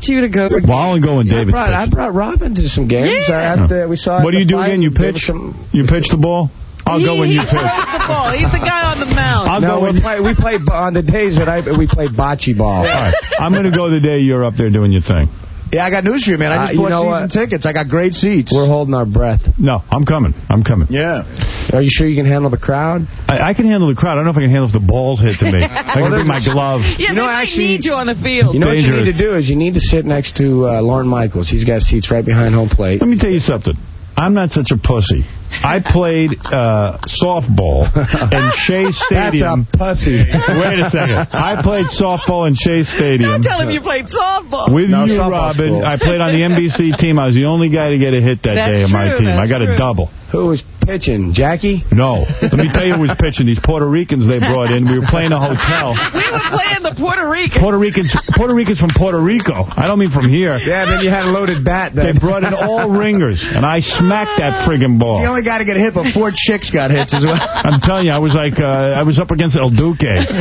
want you to go. Well, I'll go when David pitches. I brought Robin to some games. Yeah. We saw. What do you do again? You pitch? You pitch the ball? I'll go when you pitch. The ball. He's the guy on the mound. I'll go we play on the days that we play bocce ball. All right. I'm going to go the day you're up there doing your thing. Yeah, I got news for you, man. I just bought season tickets. I got great seats. We're holding our breath. No, I'm coming. Yeah. Are you sure you can handle the crowd? I can handle the crowd. I don't know if I can handle if the balls hit to me. I can bring my glove. Yeah, they might need you on the field. You know what you need to do is you need to sit next to Lorne Michaels. He's got seats right behind home plate. Let me tell you something. I'm not such a pussy. I played softball in Shea Stadium. That's a pussy. Wait a second. I played softball in Shea Stadium. Don't tell him you played softball. With you, Robin. Cool. I played on the NBC team. I was the only guy to get a hit that day on my team. I got a double. Who was pitching? Jackie? No. Let me tell you who was pitching. These Puerto Ricans they brought in. We were playing a hotel. We were playing the Puerto Ricans. Puerto Ricans from Puerto Rico. I don't mean from here. Yeah, then you had a loaded bat then. They brought in all ringers, and I smacked that friggin' ball. The only guy to get hit, but 4 chicks got hits as well. I'm telling you, I was like, I was up against El Duque.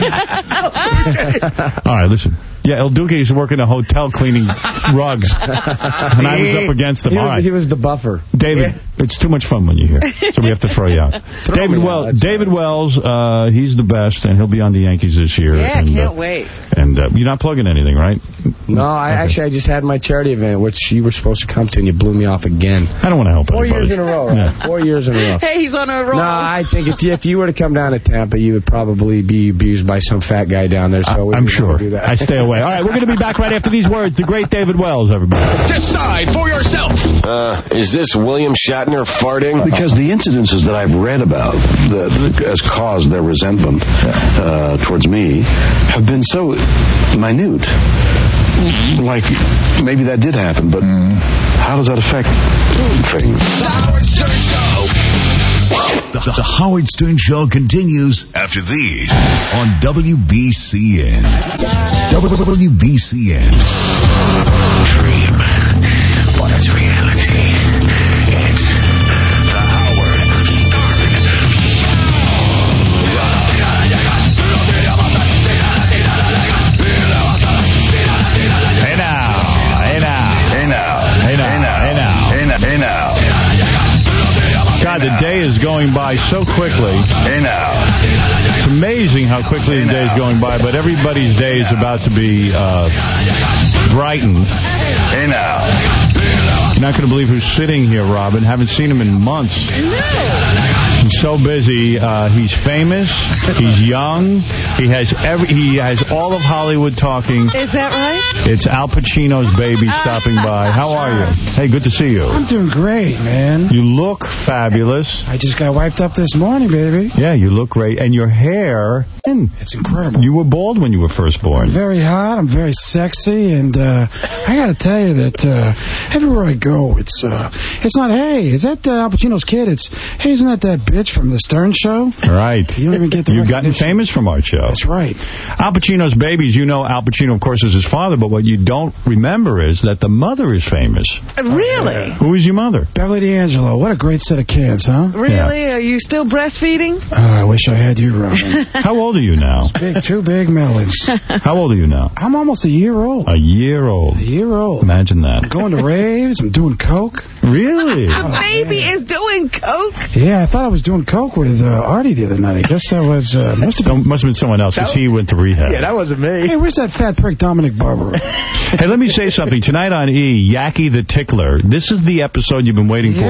All right, listen. Yeah, El Duque used to work in a hotel cleaning rugs. And I was up against him. He was the buffer. David, it's too much fun when you're here, so we have to throw you out. David Wells, he's the best, and he'll be on the Yankees this year. Yeah, and, can't wait. And you're not plugging anything, right? No, I just had my charity event, which you were supposed to come to, and you blew me off again. I don't want to help anybody. 4 years in a row, right? Yeah. 4 years in a row. Hey, he's on a roll. No, I think if you were to come down to Tampa, you would probably be abused by some fat guy down there. So I'm sure. Do that. I stay away. All right, we're going to be back right after these words. The great David Wells, everybody. Decide for yourself. Is this William Shatner farting? Because the incidences that I've read about that has caused their resentment towards me have been so minute. Like, maybe that did happen, but how does that affect things? The Howard Stern Show continues after these on WBCN. WBCN. Dream, but it's reality. It's the Howard Stern Hey now. God, the day is going by so quickly. Hey now. It's amazing how quickly the day is going by, but everybody's day is about to be brightened. Hey now. You're not going to believe who's sitting here, Robin. Haven't seen him in months. He's so busy. He's famous. He's young. He has all of Hollywood talking. Is that right? It's Al Pacino's baby stopping by. How are you? Hey, good to see you. I'm doing great, man. You look fabulous. I just got wiped up this morning, baby. Yeah, you look great. And your hair, it's incredible. You were bald when you were first born. I'm very hot. I'm very sexy. And I got to tell you that everywhere I go, it's not, hey, is that Al Pacino's kid? It's, hey, isn't that bitch from the Stern Show? Right. You don't even get the You've gotten famous from our show. That's right. Al Pacino's babies, you know Al Pacino, of course, is his father, but what you don't remember is that the mother is famous. Really? Who is your mother? Beverly D'Angelo. What a great set of kids, huh? Really? Yeah. Are you still breastfeeding? I wish I had you, Robin. How old are you now? Two big melons. How old are you now? I'm almost a year old. A year old. A year old. Imagine that. I'm going to raves. I'm doing coke. Really? The baby is doing coke? Yeah, I thought I was doing coke with Artie the other night. I guess that was... must have been someone else, because he went to rehab. Yeah, that wasn't me. Hey, where's that fat prick Dominic Barbaro? Hey, let me say something. Tonight on E, Yaki the Tickler. This is the episode you've been waiting for.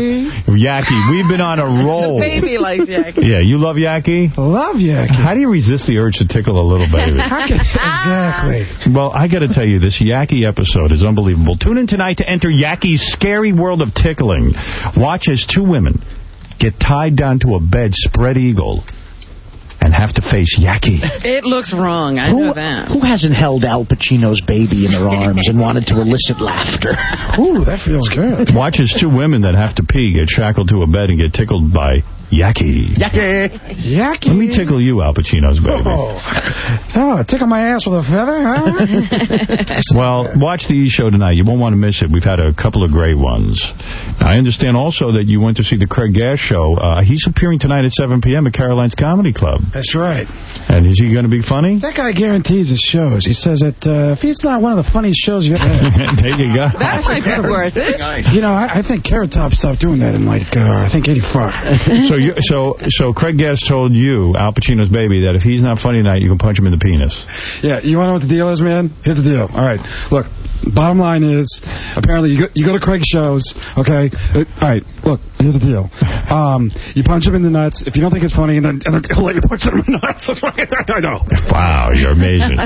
Yaki. We've been on a roll. The baby likes Yaki. Yeah, you love Yaki? Love Yaki. How do you resist the urge to tickle a little baby? Exactly. Well, I got to tell you, this Yaki episode is unbelievable. Tune in tonight to enter Yaki's scary world of tickling. Watch as two women get tied down to a bed spread eagle and have to face Yaki. It looks wrong. I know that. Who hasn't held Al Pacino's baby in their arms and wanted to elicit laughter? Ooh, that feels good. Watch as two women that have to pee get shackled to a bed and get tickled by Yaki. Yaki. Let me tickle you, Al Pacino's baby. Oh, tickle my ass with a feather, huh? Well, watch the E! Show tonight. You won't want to miss it. We've had a couple of great ones. I understand also that you went to see the Craig Gass show. He's appearing tonight at 7 p.m. at Caroline's Comedy Club. That's right. And is he going to be funny? That guy guarantees his shows. He says that if he's not one of the funniest shows you've ever had. There you go. That might be worth it. You know, I think Carrot Top stopped doing that in, like, I think 85. So Craig Gass told you, Al Pacino's baby, that if he's not funny tonight, you can punch him in the penis. Yeah, you want to know what the deal is, man? Here's the deal. All right, look, bottom line is, apparently you go to Craig's shows, okay? All right, look, here's the deal. You punch him in the nuts. If you don't think it's funny, and then he'll let you punch him in the nuts. I know. Wow, you're amazing.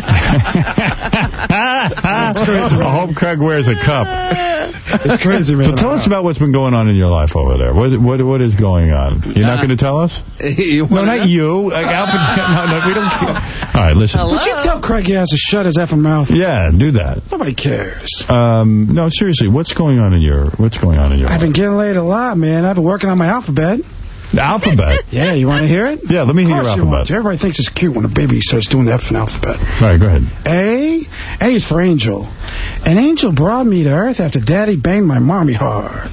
That's crazy, man. I hope Craig wears a cup. It's crazy, man. So tell us about what's been going on in your life over there. What is going on? You're not going to tell us? No, not you. No, we don't care. All right, listen. Would you tell Craig he has to shut his effing mouth? Yeah, do that. Nobody cares. No, seriously, what's going on in your life? I've been getting laid a lot, man. I've been working on my alphabet. The alphabet? Yeah, you want to hear it? Yeah, let me hear your alphabet. Everybody thinks it's cute when a baby starts doing the effing alphabet. All right, go ahead. A is for angel. An angel brought me to earth after daddy banged my mommy hard.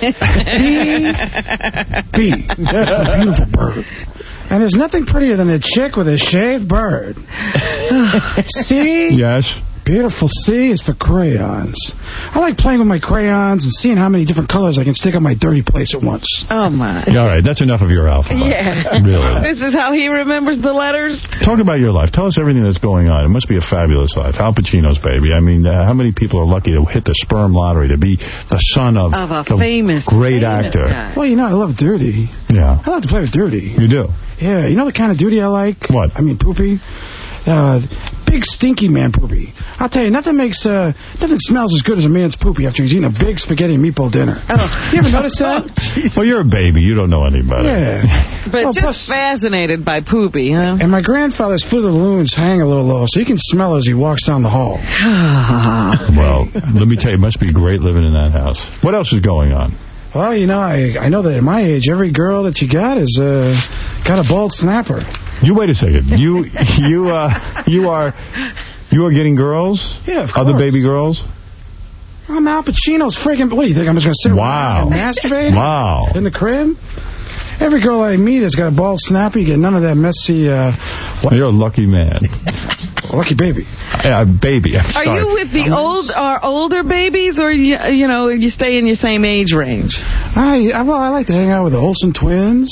B. That's for a beautiful bird. And there's nothing prettier than a chick with a shaved bird. C? Yes? Beautiful C is for crayons. I like playing with my crayons and seeing how many different colors I can stick on my dirty place at once. Oh, my. All right, that's enough of your alphabet. Yeah. Really. This is how he remembers the letters? Talk about your life. Tell us everything that's going on. It must be a fabulous life. Al Pacino's baby. I mean, how many people are lucky to hit the sperm lottery, to be the son of a famous actor? Guy. Well, you know, I love Duty. Yeah. I love to play with Duty. You do? Yeah. You know the kind of Duty I like? What? I mean, Poopy. Big stinky man poopy. I'll tell you, nothing smells as good as a man's poopy after he's eaten a big spaghetti and meatball dinner. Oh. You ever notice that? Well, you're a baby. You don't know any better. Yeah. But just fascinated by poopy, huh? And my grandfather's foot of the balloons hang a little low, so you can smell it as he walks down the hall. Well, let me tell you, it must be great living in that house. What else is going on? Well, you know, I know that at my age, every girl that you got is got a bald snapper. You wait a second. You are getting girls? Yeah, of course. Other baby girls? I'm Al Pacino's freaking... What do you think? I'm just going to sit around and masturbate? Wow. In the crib? Every girl I meet has got a bald snappy. You get none of that messy... You're a lucky man. Lucky baby. Yeah, baby. I'm sorry. Are you with the older babies, or you stay in your same age range? I like to hang out with the Olsen twins.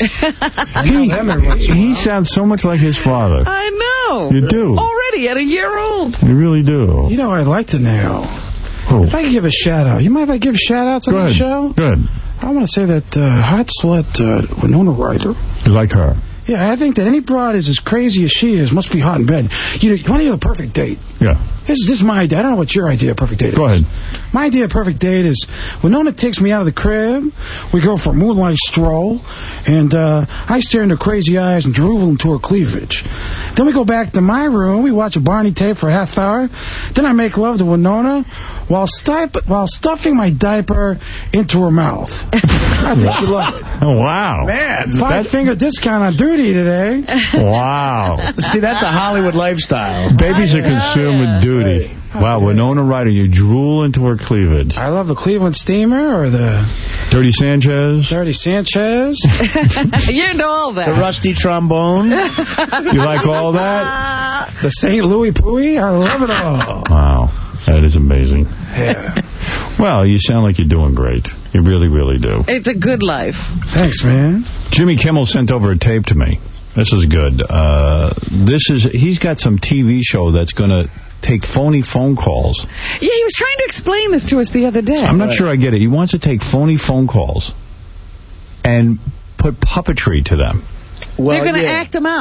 He sounds so much like his father. I know. You do. Already at a year old. You really do. You know, I'd like to now. Who? If I could give a shout-out. You mind if I give shout-outs on the show? Good. I want to say that hot slut Winona Ryder. You like her? Yeah, I think that any broad is as crazy as she is must be hot in bed. You want to hear the perfect date? Yeah. This is my idea. I don't know what your idea of perfect date is. Go ahead. My idea of perfect date is Winona takes me out of the crib, we go for a moonlight stroll, and I stare into her crazy eyes and drool into her cleavage. Then we go back to my room, we watch a Barney tape for a half hour, then I make love to Winona while stuffing my diaper into her mouth. I think she'd love it. Oh, wow. Man. 5-finger discount on Duty today. Wow. See, that's a Hollywood lifestyle. Babies are consumed with Duty. Wow, Winona Ryder, you drool into her cleavage. I love the Cleveland Steamer or the... Dirty Sanchez? Dirty Sanchez. You into all that. The rusty trombone. You like all that? The St. Louis Pooey. I love it all. Wow. That is amazing. Yeah. Well, you sound like you're doing great. You really, really do. It's a good life. Thanks, man. Jimmy Kimmel sent over a tape to me. This is good. He's got some TV show that's going to take phony phone calls. Yeah, he was trying to explain this to us the other day. I'm not sure I get it. He wants to take phony phone calls and put puppetry to them. Well, they're going to act them out. Do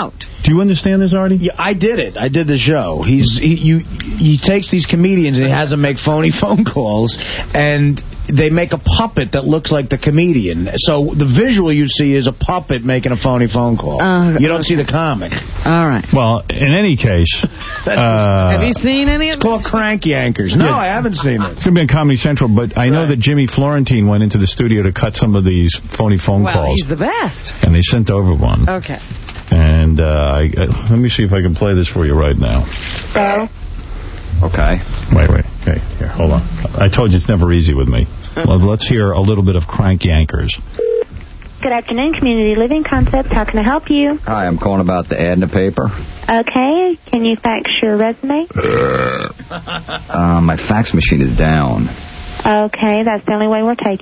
Do you understand this, Artie? Yeah, I did it. I did the show. He takes these comedians and he has them make phony phone calls, and they make a puppet that looks like the comedian. So the visual you see is a puppet making a phony phone call. You don't see the comic. All right. Well, in any case... have you seen any of it? It's called Crank Yankers. No, I haven't seen it. It's going to be on Comedy Central, but I know that Jimmy Florentine went into the studio to cut some of these phony phone calls. Well, he's the best. And they sent over one. Okay. And let me see if I can play this for you right now. Okay. Wait. Okay, here, hold on. I told you it's never easy with me. Well, let's hear a little bit of Crank Yankers. Good afternoon, Community Living Concepts. How can I help you? Hi, I'm calling about the ad in the paper. Okay. Can you fax your resume? My fax machine is down. Okay, that's the only way we're taking